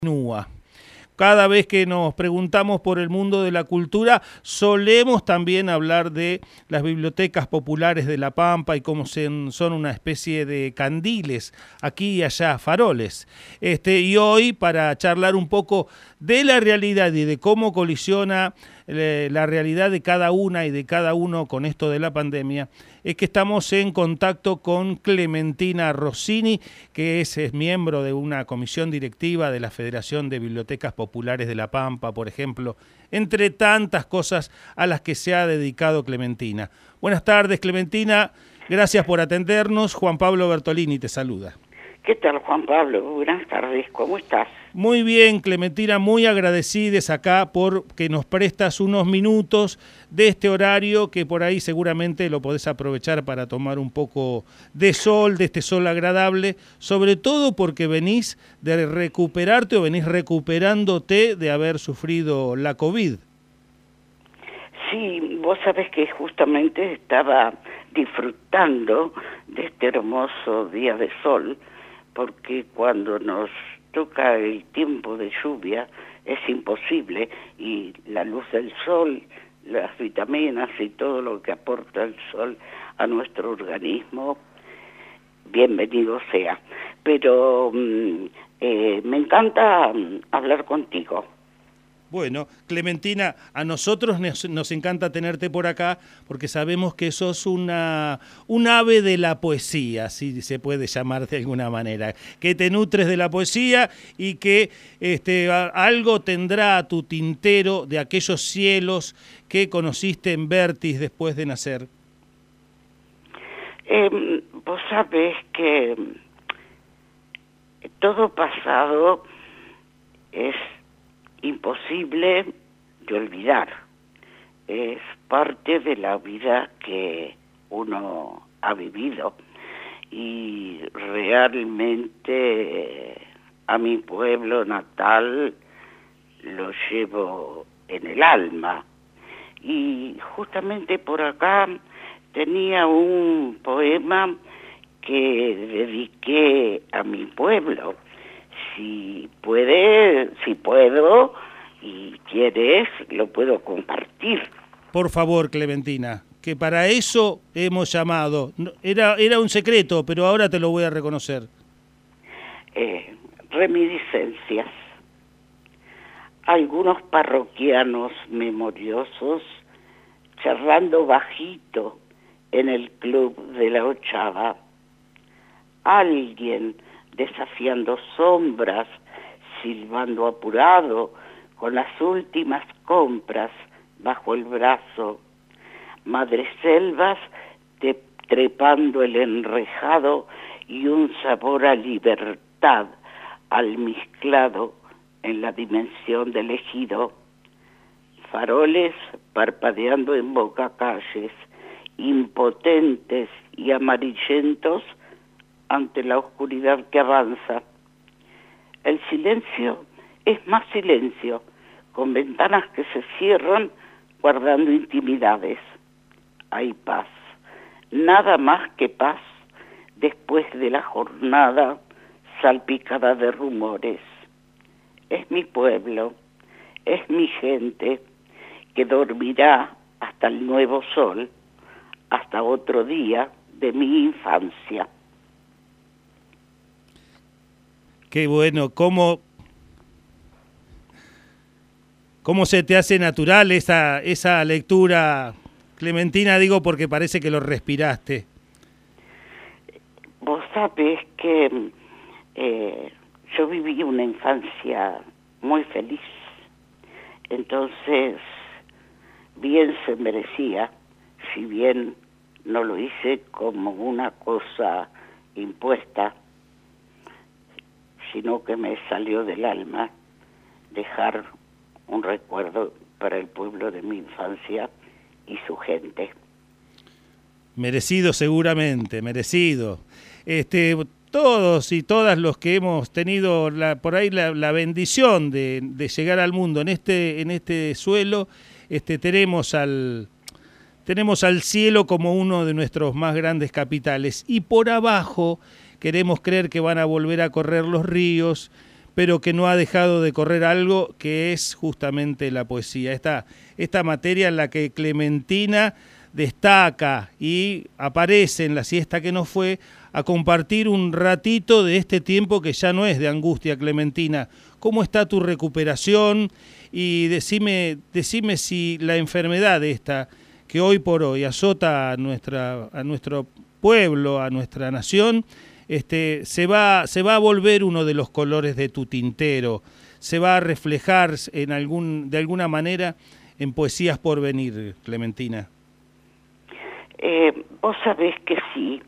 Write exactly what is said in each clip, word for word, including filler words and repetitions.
Continúa. Cada vez que nos preguntamos por el mundo de la cultura, solemos también hablar de las bibliotecas populares de La Pampa y cómo son una especie de candiles, aquí y allá, faroles. Este, y hoy, para charlar un poco de la realidad y de cómo colisiona eh, la realidad de cada una y de cada uno con esto de la pandemia, es que estamos en contacto con Clementina Rossini, que es, es miembro de una comisión directiva de la Federación de Bibliotecas Populares de La Pampa, por ejemplo, entre tantas cosas a las que se ha dedicado Clementina. Buenas tardes, Clementina, gracias por atendernos. Juan Pablo Bertolini te saluda. ¿Qué tal, Juan Pablo? Buenas tardes, ¿cómo estás? Muy bien, Clementina, muy agradecidos acá por que nos prestas unos minutos de este horario que por ahí seguramente lo podés aprovechar para tomar un poco de sol, de este sol agradable, sobre todo porque venís de recuperarte o venís recuperándote de haber sufrido la COVID. Sí, vos sabés que justamente estaba disfrutando de este hermoso día de sol, porque cuando nos toca el tiempo de lluvia es imposible, y la luz del sol, las vitaminas y todo lo que aporta el sol a nuestro organismo, bienvenido sea. Pero mm, eh, me encanta mm, hablar contigo. Bueno, Clementina, a nosotros nos, nos encanta tenerte por acá porque sabemos que sos una, un ave de la poesía, si se puede llamar de alguna manera, que te nutres de la poesía y que este, a, algo tendrá tu tintero de aquellos cielos que conociste en Vértiz después de nacer. Eh, vos sabés que todo pasado es imposible de olvidar, es parte de la vida que uno ha vivido, y realmente a mi pueblo natal lo llevo en el alma. Y justamente por acá tenía un poema que dediqué a mi pueblo. Si puede, si puedo y quieres, lo puedo compartir. Por favor, Clementina, que para eso hemos llamado. Era, era un secreto, pero ahora te lo voy a reconocer. Eh, reminiscencias. Algunos parroquianos memoriosos charlando bajito en el club de la ochava. Alguien desafiando sombras, silbando apurado, con las últimas compras bajo el brazo. Madreselvas de, trepando el enrejado y un sabor a libertad almizclado en la dimensión del ejido. Faroles parpadeando en bocacalles, impotentes y amarillentos ante la oscuridad que avanza. El silencio es más silencio, con ventanas que se cierran guardando intimidades. Hay paz, nada más que paz después de la jornada salpicada de rumores. Es mi pueblo, es mi gente, que dormirá hasta el nuevo sol, hasta otro día de mi infancia. Qué bueno, cómo, cómo se te hace natural esa, esa lectura, Clementina, digo porque parece que lo respiraste. Vos sabés que eh, yo viví una infancia muy feliz, entonces bien se merecía, si bien no lo hice como una cosa impuesta, sino que me salió del alma dejar un recuerdo para el pueblo de mi infancia y su gente. Merecido seguramente, merecido. Este, todos y todas los que hemos tenido la, por ahí la, la bendición de, de llegar al mundo en este, en este suelo, este, tenemos al... Tenemos al cielo como uno de nuestros más grandes capitales, y por abajo queremos creer que van a volver a correr los ríos, pero que no ha dejado de correr algo que es justamente la poesía. Esta, esta materia en la que Clementina destaca y aparece en La siesta que no fue a compartir un ratito de este tiempo que ya no es de angustia. Clementina, ¿cómo está tu recuperación? Y decime, decime si la enfermedad esta que hoy por hoy azota a, nuestra, a nuestro pueblo, a nuestra nación, este, se va, se va a volver uno de los colores de tu tintero, se va a reflejar en algún, de alguna manera en Poesías por venir, Clementina. Eh, vos sabés que sí.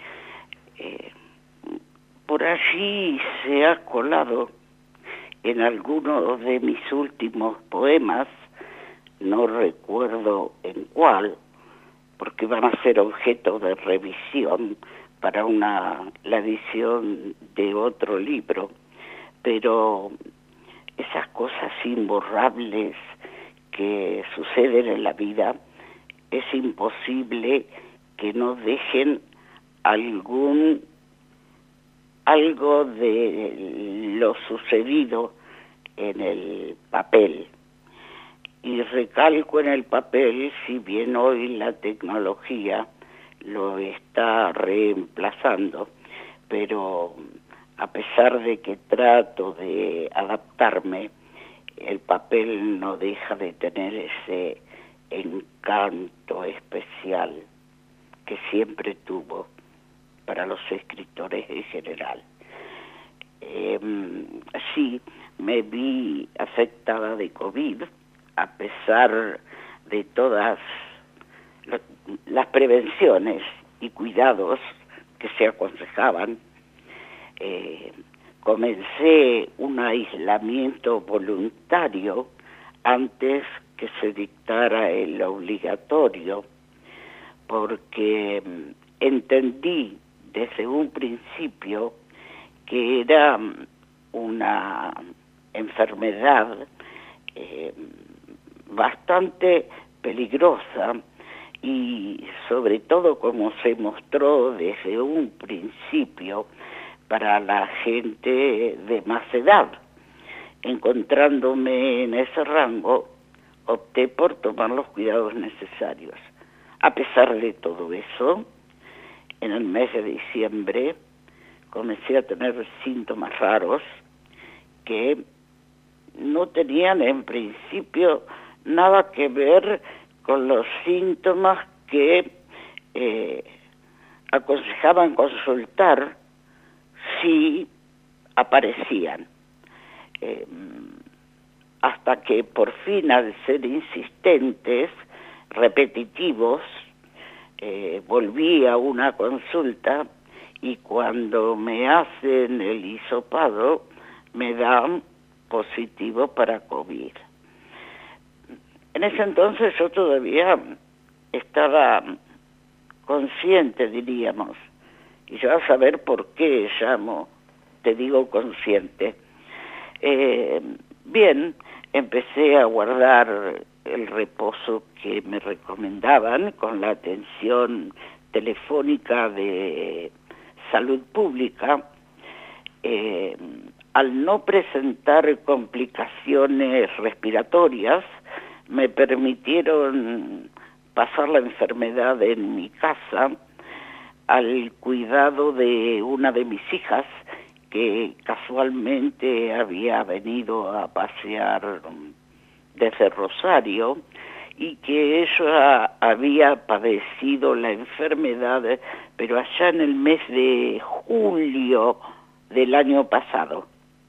Eh, por allí se ha colado en alguno de mis últimos poemas, no recuerdo en cuál, porque van a ser objeto de revisión para una la edición de otro libro, pero esas cosas imborrables que suceden en la vida, es imposible que no dejen algún algo de lo sucedido en el papel. Y recalco en el papel, si bien hoy la tecnología lo está reemplazando, pero a pesar de que trato de adaptarme, el papel no deja de tener ese encanto especial que siempre tuvo para los escritores en general. Eh, sí, me vi afectada de COVID, a pesar de todas las prevenciones y cuidados que se aconsejaban. Eh, comencé un aislamiento voluntario antes que se dictara el obligatorio, porque entendí desde un principio que era una enfermedad eh, bastante peligrosa y sobre todo, como se mostró desde un principio, para la gente de más edad. Encontrándome en ese rango, opté por tomar los cuidados necesarios. A pesar de todo eso, en el mes de diciembre comencé a tener síntomas raros que no tenían en principio nada que ver con los síntomas que eh, aconsejaban consultar si aparecían. Eh, hasta que por fin, al ser insistentes, repetitivos, eh, volví a una consulta y cuando me hacen el hisopado me dan positivo para COVID. En ese entonces yo todavía estaba consciente, diríamos, y yo a saber por qué llamo, te digo consciente. Eh, bien, empecé a guardar el reposo que me recomendaban con la atención telefónica de salud pública. Eh, al no presentar complicaciones respiratorias, me permitieron pasar la enfermedad en mi casa al cuidado de una de mis hijas que casualmente había venido a pasear desde Rosario y que ella había padecido la enfermedad, pero allá en el mes de julio del año pasado.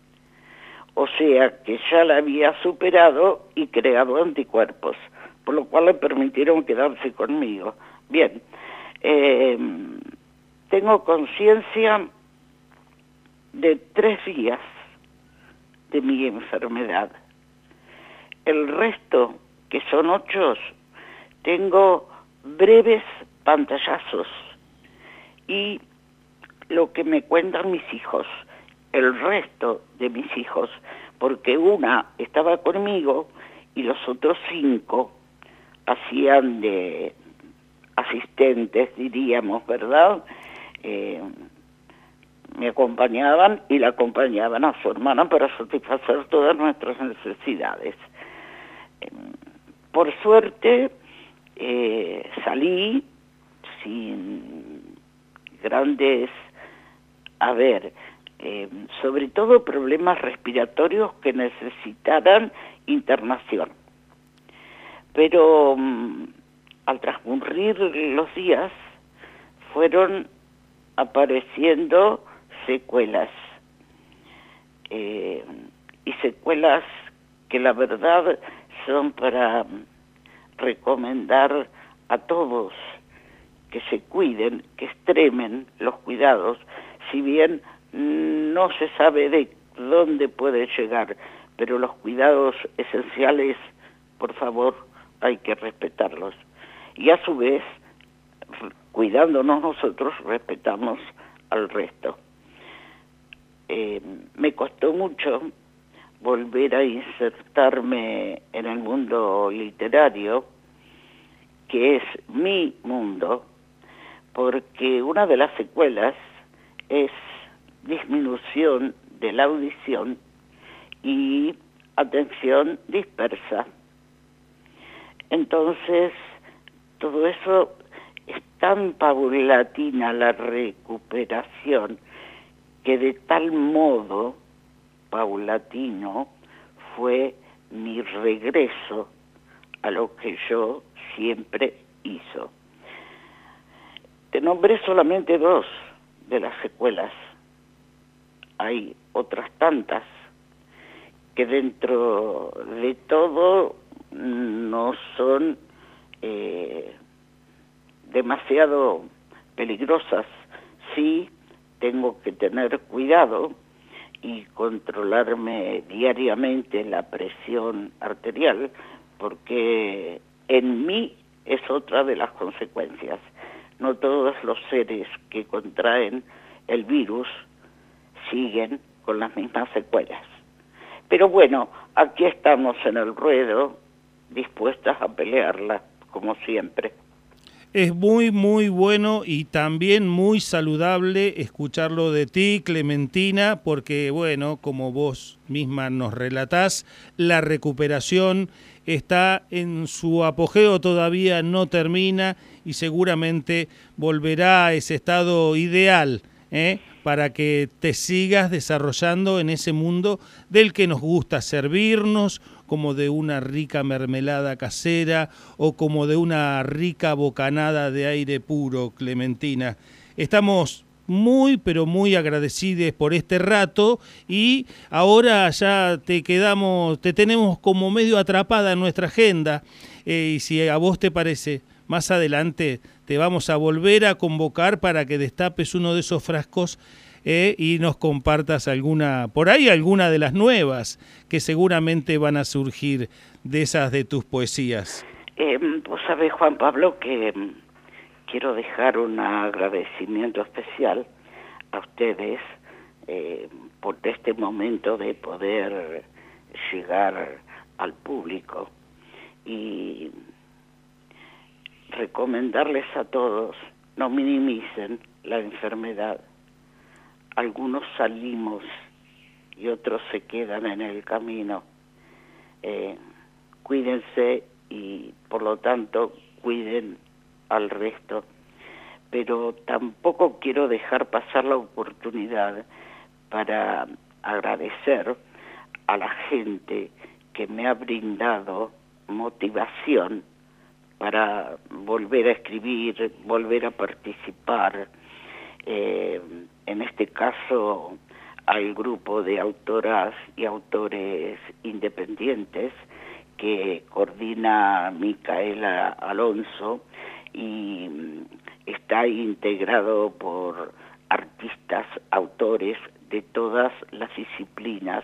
O sea que ya la había superado y creado anticuerpos, por lo cual le permitieron quedarse conmigo. Bien, eh, tengo conciencia de tres días de mi enfermedad. El resto, que son ocho, tengo breves pantallazos y lo que me cuentan mis hijos, el resto de mis hijos, porque una estaba conmigo y los otros cinco hacían de asistentes, diríamos, ¿verdad? Eh, me acompañaban y la acompañaban a su hermana para satisfacer todas nuestras necesidades. Por suerte, eh, salí sin grandes, a ver, eh, sobre todo problemas respiratorios que necesitaran internación. Pero um, al transcurrir los días fueron apareciendo secuelas, eh, y secuelas que la verdad son para recomendar a todos que se cuiden, que extremen los cuidados, si bien no se sabe de dónde puede llegar, pero los cuidados esenciales, por favor, hay que respetarlos. Y a su vez, cuidándonos nosotros, respetamos al resto. Eh, me costó mucho volver a insertarme en el mundo literario, que es mi mundo, porque una de las secuelas es disminución de la audición y atención dispersa. Entonces, todo eso es tan paulatina la recuperación que de tal modo paulatino fue mi regreso a lo que yo siempre hizo. Te nombré solamente dos de las secuelas. Hay otras tantas que dentro de todo no son eh, demasiado peligrosas. Sí, tengo que tener cuidado y controlarme diariamente la presión arterial, porque en mí es otra de las consecuencias. No todos los seres que contraen el virus siguen con las mismas secuelas. Pero bueno, aquí estamos en el ruedo, dispuestas a pelearla, como siempre. Es muy, muy bueno y también muy saludable escucharlo de ti, Clementina, porque, bueno, como vos misma nos relatás, la recuperación está en su apogeo, todavía no termina y seguramente volverá a ese estado ideal, ¿eh? para que te sigas desarrollando en ese mundo del que nos gusta servirnos, como de una rica mermelada casera o como de una rica bocanada de aire puro, Clementina. Estamos muy, pero muy agradecidos por este rato y ahora ya te quedamos, te tenemos como medio atrapada en nuestra agenda eh, y si a vos te parece, más adelante te vamos a volver a convocar para que destapes uno de esos frascos Eh, y nos compartas alguna, por ahí alguna de las nuevas que seguramente van a surgir de esas de tus poesías. Eh, vos sabés, Juan Pablo, que eh, quiero dejar un agradecimiento especial a ustedes eh, por este momento de poder llegar al público y recomendarles a todos, no minimicen la enfermedad. Algunos salimos y otros se quedan en el camino. Eh, cuídense y por lo tanto cuiden al resto. Pero tampoco quiero dejar pasar la oportunidad para agradecer a la gente que me ha brindado motivación para volver a escribir, volver a participar. Eh, en este caso al grupo de autoras y autores independientes que coordina Micaela Alonso y está integrado por artistas, autores de todas las disciplinas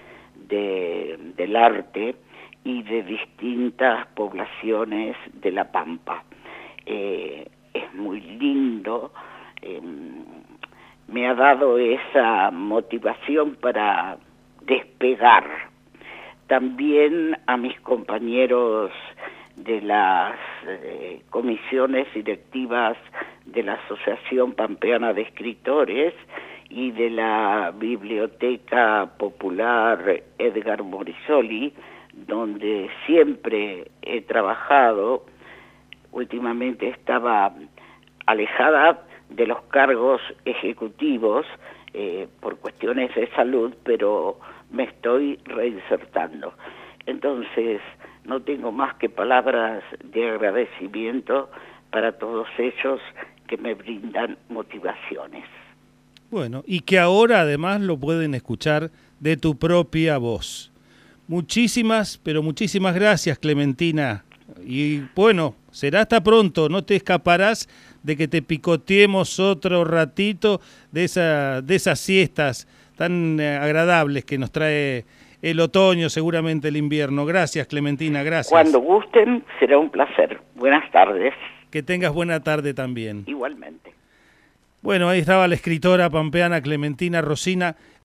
de, del arte y de distintas poblaciones de La Pampa. Eh, es muy lindo. Eh, me ha dado esa motivación para despegar. También a mis compañeros de las eh, comisiones directivas de la Asociación Pampeana de Escritores y de la Biblioteca Popular Edgar Morisoli, donde siempre he trabajado. Últimamente estaba alejada de los cargos ejecutivos eh, por cuestiones de salud, pero me estoy reinsertando. Entonces, no tengo más que palabras de agradecimiento para todos ellos que me brindan motivaciones. Bueno, y que ahora además lo pueden escuchar de tu propia voz. Muchísimas, pero muchísimas gracias, Clementina. Y bueno, será hasta pronto, no te escaparás de que te picoteemos otro ratito de, esa, de esas siestas tan agradables que nos trae el otoño, seguramente el invierno. Gracias, Clementina, gracias. Cuando gusten, será un placer. Buenas tardes. Que tengas buena tarde también. Igualmente. Bueno, ahí estaba la escritora pampeana Clementina Rosina